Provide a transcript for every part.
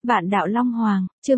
Vạn đạo Long Hoàng, chương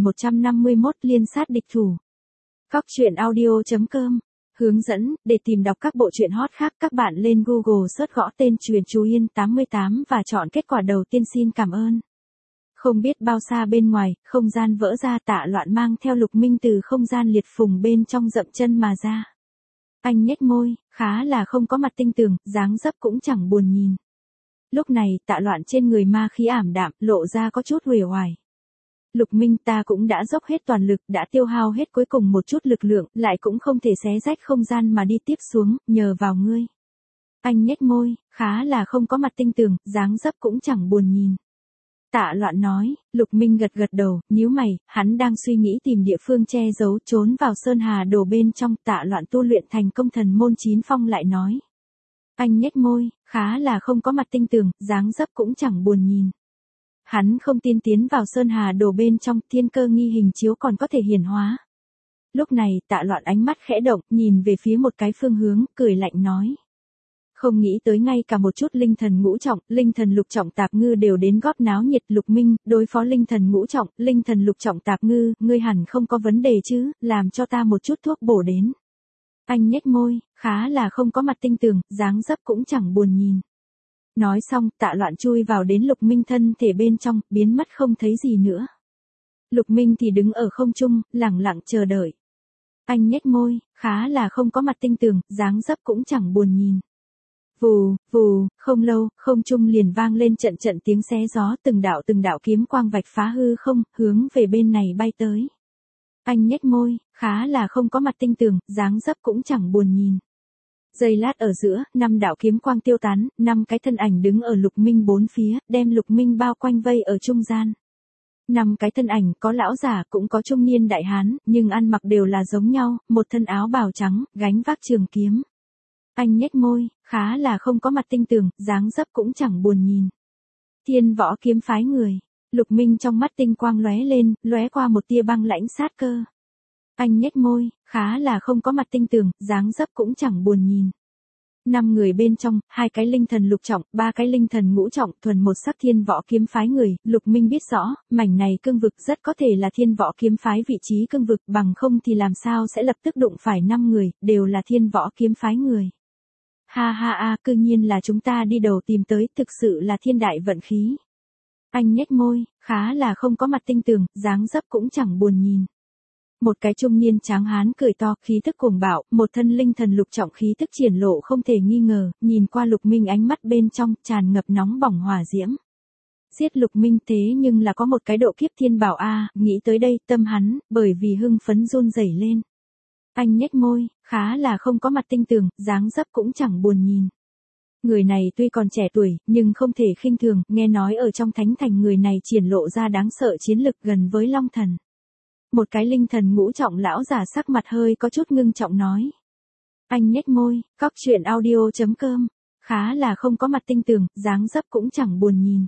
1151 liên sát địch thủ. Cóc truyện audio.com. Hướng dẫn, để tìm đọc các bộ truyện hot khác các bạn lên Google search gõ tên Truyện Chú Yên 88 và chọn kết quả đầu tiên. Xin cảm ơn. Không biết bao xa bên ngoài, không gian vỡ ra, Tạ Loạn mang theo Lục Minh từ không gian liệt phùng bên trong dậm chân mà ra. Anh nhếch môi, khá là không có mặt tinh tường, dáng dấp cũng chẳng buồn nhìn. Lúc này, Tạ Loạn trên người ma khí ảm đạm, lộ ra có chút uể oải. Lục Minh, ta cũng đã dốc hết toàn lực, đã tiêu hao hết cuối cùng một chút lực lượng, lại cũng không thể xé rách không gian mà đi tiếp xuống, nhờ vào ngươi. Anh nhếch môi, khá là không có mặt tinh tường, dáng dấp cũng chẳng buồn nhìn. Tạ Loạn nói. Lục Minh gật gật đầu, nhíu mày, hắn đang suy nghĩ tìm địa phương che giấu, trốn vào sơn hà đồ bên trong. Tạ Loạn tu luyện thành công thần môn 9 phong lại nói. Anh nhếch môi, khá là không có mặt tinh tường, dáng dấp cũng chẳng buồn nhìn. Hắn không tin tiến vào sơn hà đồ bên trong, thiên cơ nghi hình chiếu còn có thể hiển hóa. Lúc này, Tạ Loạn ánh mắt khẽ động, nhìn về phía một cái phương hướng, cười lạnh nói. Không nghĩ tới ngay cả một chút linh thần ngũ trọng, linh thần lục trọng tạp ngư đều đến góp náo nhiệt. Lục Minh, đối phó linh thần ngũ trọng, linh thần lục trọng tạp ngư, ngươi hẳn không có vấn đề chứ, làm cho ta một chút thuốc bổ đến. Anh nhếch môi, khá là không có mặt tinh tường, dáng dấp cũng chẳng buồn nhìn. Nói xong, Tạ Loạn chui vào đến Lục Minh thân thể bên trong, biến mất không thấy gì nữa. Lục Minh thì đứng ở không trung, lẳng lặng chờ đợi. Anh nhếch môi, khá là không có mặt tinh tường, dáng dấp cũng chẳng buồn nhìn. Vù, vù, không lâu, không trung liền vang lên trận trận tiếng xé gió, từng đạo kiếm quang vạch phá hư không, hướng về bên này bay tới. Anh nhếch môi, khá là không có mặt tinh tường, dáng dấp cũng chẳng buồn nhìn. Giây lát ở giữa, 5 đạo kiếm quang tiêu tán, 5 cái thân ảnh đứng ở Lục Minh bốn phía, đem Lục Minh bao quanh vây ở trung gian. 5 cái thân ảnh có lão giả cũng có trung niên đại hán, nhưng ăn mặc đều là giống nhau, một thân áo bào trắng, gánh vác trường kiếm. Anh nhếch môi, khá là không có mặt tinh tường, dáng dấp cũng chẳng buồn nhìn. Thiên Võ Kiếm Phái người. Lục Minh trong mắt tinh quang lóe lên, lóe qua một tia băng lãnh sát cơ. Anh nhếch môi, khá là không có mặt tinh tường, dáng dấp cũng chẳng buồn nhìn. 5 người bên trong, 2 cái linh thần lục trọng, 3 cái linh thần ngũ trọng, thuần một sắc Thiên Võ Kiếm Phái người. Lục Minh biết rõ, mảnh này cương vực rất có thể là Thiên Võ Kiếm Phái vị trí cương vực, bằng không thì làm sao sẽ lập tức đụng phải 5 người, đều là Thiên Võ Kiếm Phái người. Ha ha a, cư nhiên là chúng ta đi đầu tìm tới, thực sự là thiên đại vận khí. Anh nhếch môi, khá là không có mặt tinh tường, dáng dấp cũng chẳng buồn nhìn. Một cái trung niên tráng hán cười to, khí tức cuồng bạo, một thân linh thần lục trọng khí tức triển lộ không thể nghi ngờ, nhìn qua Lục Minh ánh mắt bên trong tràn ngập nóng bỏng hỏa diễm. Giết Lục Minh thế nhưng là có một cái độ kiếp thiên bảo a, nghĩ tới đây, tâm hắn bởi vì hưng phấn run rẩy lên. Anh nhếch môi, khá là không có mặt tinh tường, dáng dấp cũng chẳng buồn nhìn. Người này tuy còn trẻ tuổi, nhưng không thể khinh thường, nghe nói ở trong thánh thành người này triển lộ ra đáng sợ chiến lực gần với Long Thần. Một cái linh thần ngũ trọng lão giả sắc mặt hơi có chút ngưng trọng nói. Anh nhếch môi, cóc truyện audio.com, khá là không có mặt tinh tường, dáng dấp cũng chẳng buồn nhìn.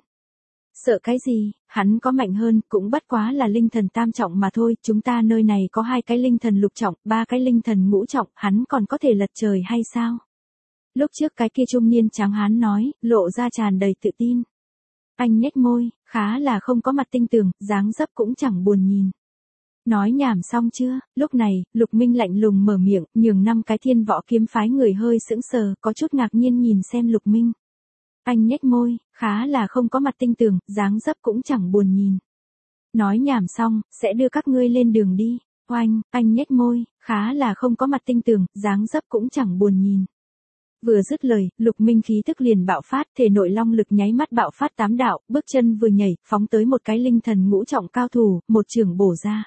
Sợ cái gì, hắn có mạnh hơn, cũng bất quá là linh thần tam trọng mà thôi, chúng ta nơi này có 2 cái linh thần lục trọng, 3 cái linh thần ngũ trọng, hắn còn có thể lật trời hay sao? Lúc trước cái kia trung niên tráng hán nói, lộ ra tràn đầy tự tin. Anh nhếch môi, khá là không có mặt tinh tường, dáng dấp cũng chẳng buồn nhìn. Nói nhảm xong chưa? Lúc này, Lục Minh lạnh lùng mở miệng, nhường 5 cái Thiên Võ Kiếm Phái người hơi sững sờ, có chút ngạc nhiên nhìn xem Lục Minh. Anh nhếch môi, khá là không có mặt tinh tường, dáng dấp cũng chẳng buồn nhìn. Nói nhảm xong, sẽ đưa các ngươi lên đường đi. Oanh, anh nhếch môi, khá là không có mặt tinh tường, dáng dấp cũng chẳng buồn nhìn. Vừa dứt lời, Lục Minh khí tức liền bạo phát, thể nội long lực nháy mắt bạo phát 8 đạo, bước chân vừa nhảy, phóng tới một cái linh thần ngũ trọng cao thủ, một chưởng bổ ra.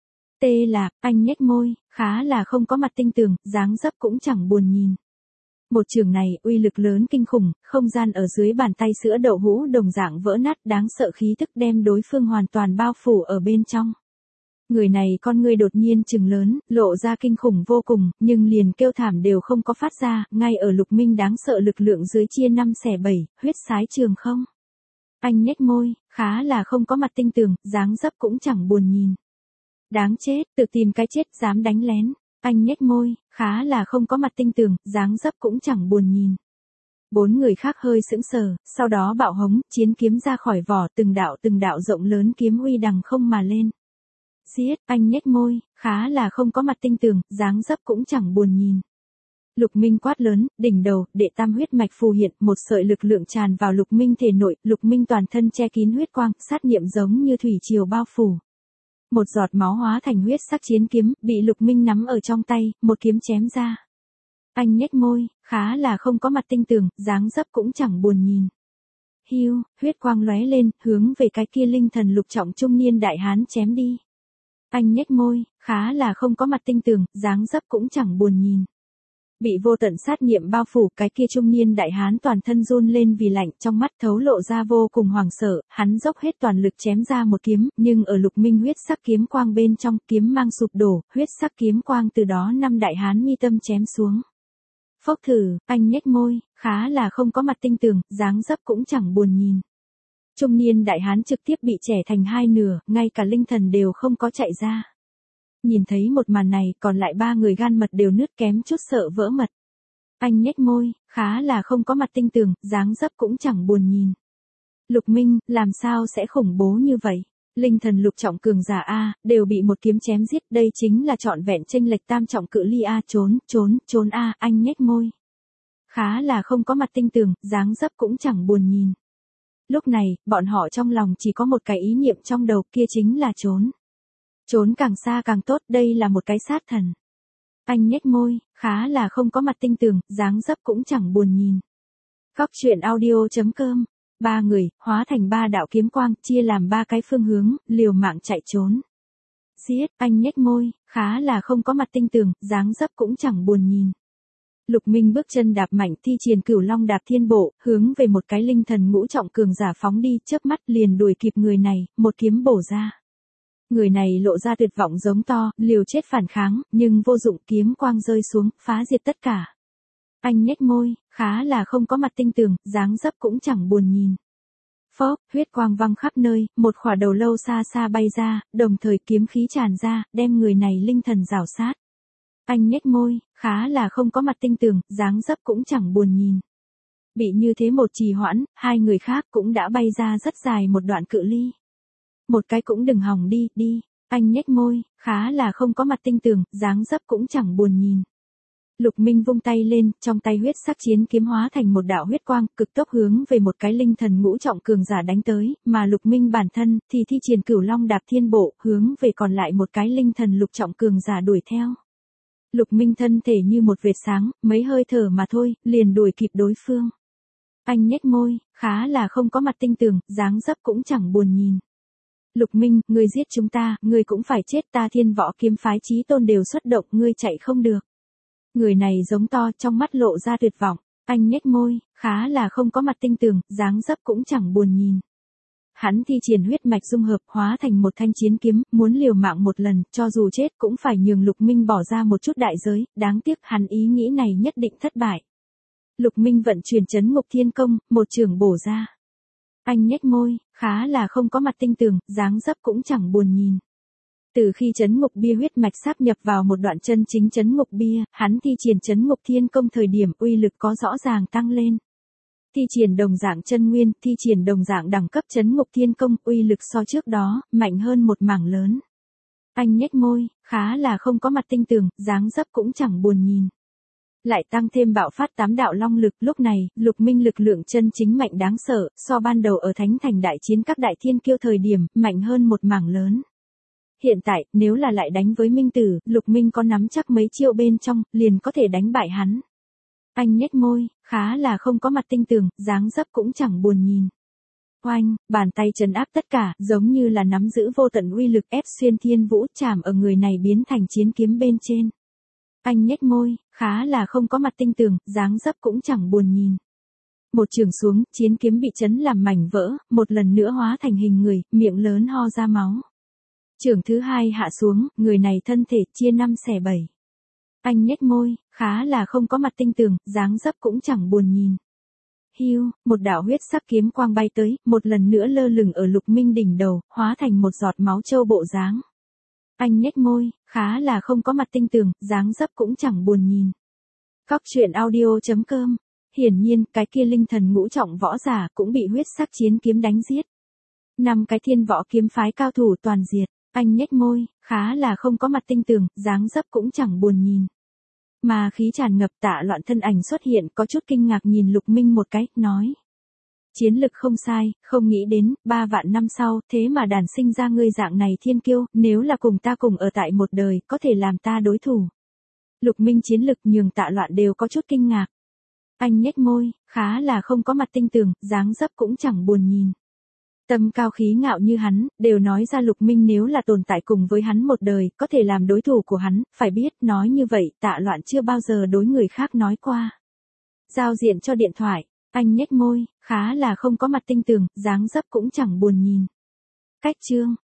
Tê là, anh nhếch môi, khá là không có mặt tinh tường, dáng dấp cũng chẳng buồn nhìn. Một chưởng này, uy lực lớn kinh khủng, không gian ở dưới bàn tay sữa đậu hũ đồng dạng vỡ nát, đáng sợ khí tức đem đối phương hoàn toàn bao phủ ở bên trong. Người này con ngươi đột nhiên trừng lớn, lộ ra kinh khủng vô cùng, nhưng liền kêu thảm đều không có phát ra, ngay ở Lục Minh đáng sợ lực lượng dưới chia 5 xẻ 7, huyết sái trường không. Anh nhếch môi, khá là không có mặt tinh tường, dáng dấp cũng chẳng buồn nhìn. Đáng chết, tự tìm cái chết, dám đánh lén. Anh nhếch môi, khá là không có mặt tinh tường, dáng dấp cũng chẳng buồn nhìn. Bốn người khác hơi sững sờ, sau đó bạo hống, chiến kiếm ra khỏi vỏ, từng đạo rộng lớn kiếm uy đằng không mà lên. Giết, anh nhếch môi, khá là không có mặt tinh tường, dáng dấp cũng chẳng buồn nhìn. Lục Minh quát lớn, đỉnh đầu, đệ tam huyết mạch phù hiện, một sợi lực lượng tràn vào Lục Minh thể nội, Lục Minh toàn thân che kín huyết quang, sát niệm giống như thủy triều bao phủ. Một giọt máu hóa thành huyết sắc chiến kiếm, bị Lục Minh nắm ở trong tay, một kiếm chém ra. Anh nhếch môi, khá là không có mặt tinh tường, dáng dấp cũng chẳng buồn nhìn. Hiu, huyết quang lóe lên, hướng về cái kia linh thần lục trọng trung niên đại hán chém đi. Anh nhếch môi, khá là không có mặt tinh tường, dáng dấp cũng chẳng buồn nhìn. Bị vô tận sát niệm bao phủ, cái kia trung niên đại hán toàn thân run lên vì lạnh, trong mắt thấu lộ ra vô cùng hoảng sợ, hắn dốc hết toàn lực chém ra một kiếm, nhưng ở Lục Minh huyết sắc kiếm quang bên trong, kiếm mang sụp đổ, huyết sắc kiếm quang từ đó năm đại hán mi tâm chém xuống. Phốc thử, anh nhếch môi, khá là không có mặt tinh tường, dáng dấp cũng chẳng buồn nhìn. Trung niên đại hán trực tiếp bị chẻ thành hai nửa, ngay cả linh thần đều không có chạy ra. Nhìn thấy một màn này, còn lại ba người gan mật đều nứt kém chút sợ vỡ mật. Anh nhếch môi, khá là không có mặt tinh tường, dáng dấp cũng chẳng buồn nhìn. Lục Minh, làm sao sẽ khủng bố như vậy? Linh thần lục trọng cường giả A, đều bị một kiếm chém giết, đây chính là trọn vẹn chênh lệch tam trọng cự ly A, trốn A, anh nhếch môi. Khá là không có mặt tinh tường, dáng dấp cũng chẳng buồn nhìn. Lúc này, bọn họ trong lòng chỉ có một cái ý niệm trong đầu, kia chính là trốn. Trốn càng xa càng tốt, đây là một cái sát thần. Anh nhếch môi, khá là không có mặt tinh tường, dáng dấp cũng chẳng buồn nhìn. Góc truyện audio.com. Ba người, hóa thành ba đạo kiếm quang, chia làm ba cái phương hướng, liều mạng chạy trốn. Giết, anh nhếch môi, khá là không có mặt tinh tường, dáng dấp cũng chẳng buồn nhìn. Lục Minh bước chân đạp mạnh, thi triển Cửu Long đạp thiên bộ, hướng về một cái linh thần ngũ trọng cường giả phóng đi, chớp mắt liền đuổi kịp người này, một kiếm bổ ra. Người này lộ ra tuyệt vọng giống to, liều chết phản kháng, nhưng vô dụng, kiếm quang rơi xuống, phá diệt tất cả. Anh nhếch môi, khá là không có mặt tinh tường, dáng dấp cũng chẳng buồn nhìn. Phốc, huyết quang văng khắp nơi, một khỏa đầu lâu xa xa bay ra, đồng thời kiếm khí tràn ra, đem người này linh thần rào sát. Anh nhếch môi, khá là không có mặt tinh tường, dáng dấp cũng chẳng buồn nhìn. Bị như thế một trì hoãn, hai người khác cũng đã bay ra rất dài một đoạn cự ly. Một cái cũng đừng hòng đi. Anh nhếch môi, khá là không có mặt tinh tường, dáng dấp cũng chẳng buồn nhìn. Lục Minh vung tay lên, trong tay huyết sắc chiến kiếm hóa thành một đạo huyết quang, cực tốc hướng về một cái linh thần ngũ trọng cường giả đánh tới, mà Lục Minh bản thân thì thi triển Cửu Long đạp thiên bộ, hướng về còn lại một cái linh thần lục trọng cường giả đuổi theo. Lục Minh thân thể như một vệt sáng, mấy hơi thở mà thôi, liền đuổi kịp đối phương. Anh nhếch môi, khá là không có mặt tinh tường, dáng dấp cũng chẳng buồn nhìn. Lục Minh, ngươi giết chúng ta, ngươi cũng phải chết, ta Thiên Võ kiếm phái chí tôn đều xuất động, ngươi chạy không được. Người này giống to, trong mắt lộ ra tuyệt vọng. Anh nhếch môi, khá là không có mặt tinh tường, dáng dấp cũng chẳng buồn nhìn. Hắn thi triển huyết mạch dung hợp, hóa thành một thanh chiến kiếm, muốn liều mạng một lần, cho dù chết cũng phải nhường Lục Minh bỏ ra một chút đại giới, đáng tiếc hắn ý nghĩ này nhất định thất bại. Lục Minh vận chuyển Chấn Ngục Thiên Công, một chưởng bổ ra. Anh nhếch môi, khá là không có mặt tinh tường, dáng dấp cũng chẳng buồn nhìn. Từ khi Chấn Ngục Bia huyết mạch sáp nhập vào một đoạn chân chính Chấn Ngục Bia, hắn thi triển Chấn Ngục Thiên Công thời điểm uy lực có rõ ràng tăng lên. Thi triển đồng dạng chân nguyên, thi triển đồng dạng đẳng cấp Chấn Ngục Thiên Công, uy lực so trước đó, mạnh hơn một mảng lớn. Anh nhếch môi, khá là không có mặt tinh tường, dáng dấp cũng chẳng buồn nhìn. Lại tăng thêm bạo phát 8 đạo long lực, lúc này, Lục Minh lực lượng chân chính mạnh đáng sợ, so ban đầu ở Thánh Thành đại chiến các đại thiên kiêu thời điểm, mạnh hơn một mảng lớn. Hiện tại, nếu là lại đánh với Minh Tử, Lục Minh có nắm chắc mấy chiêu bên trong, liền có thể đánh bại hắn. Anh nhếch môi, khá là không có mặt tinh tường, dáng dấp cũng chẳng buồn nhìn. Oanh, bàn tay trấn áp tất cả, giống như là nắm giữ vô tận uy lực ép xuyên thiên vũ, chạm ở người này biến thành chiến kiếm bên trên. Anh nhếch môi, khá là không có mặt tinh tường, dáng dấp cũng chẳng buồn nhìn. Một chưởng xuống, chiến kiếm bị chấn làm mảnh vỡ, một lần nữa hóa thành hình người, miệng lớn ho ra máu. Chưởng thứ hai hạ xuống, người này thân thể chia 5 xẻ 7. Anh nhếch môi, khá là không có mặt tinh tường, dáng dấp cũng chẳng buồn nhìn. Hiu, một đạo huyết sắc kiếm quang bay tới, một lần nữa lơ lửng ở Lục Minh đỉnh đầu, hóa thành một giọt máu châu bộ dáng. Anh nhếch môi, khá là không có mặt tinh tường, dáng dấp cũng chẳng buồn nhìn. Góc truyện audio.com hiển nhiên, cái kia linh thần ngũ trọng võ giả cũng bị huyết sắc chiến kiếm đánh giết. 5 cái thiên võ kiếm phái cao thủ toàn diệt, anh nhếch môi, khá là không có mặt tinh tường, dáng dấp cũng chẳng buồn nhìn. Mà khí tràn ngập Tạ Loạn thân ảnh xuất hiện có chút kinh ngạc nhìn Lục Minh một cái, nói. Chiến lực không sai, không nghĩ đến, 3 vạn năm sau, thế mà đàn sinh ra ngươi dạng này thiên kiêu, nếu là cùng ta cùng ở tại một đời, có thể làm ta đối thủ. Lục Minh chiến lực nhường Tạ Loạn đều có chút kinh ngạc. Anh nhếch môi, khá là không có mặt tinh tường, dáng dấp cũng chẳng buồn nhìn. Tâm cao khí ngạo như hắn, đều nói ra Lục Minh nếu là tồn tại cùng với hắn một đời, có thể làm đối thủ của hắn, phải biết, nói như vậy, Tạ Loạn chưa bao giờ đối người khác nói qua. Giao diện cho điện thoại, anh nhếch môi, khá là không có mặt tinh tường, dáng dấp cũng chẳng buồn nhìn. Cách chương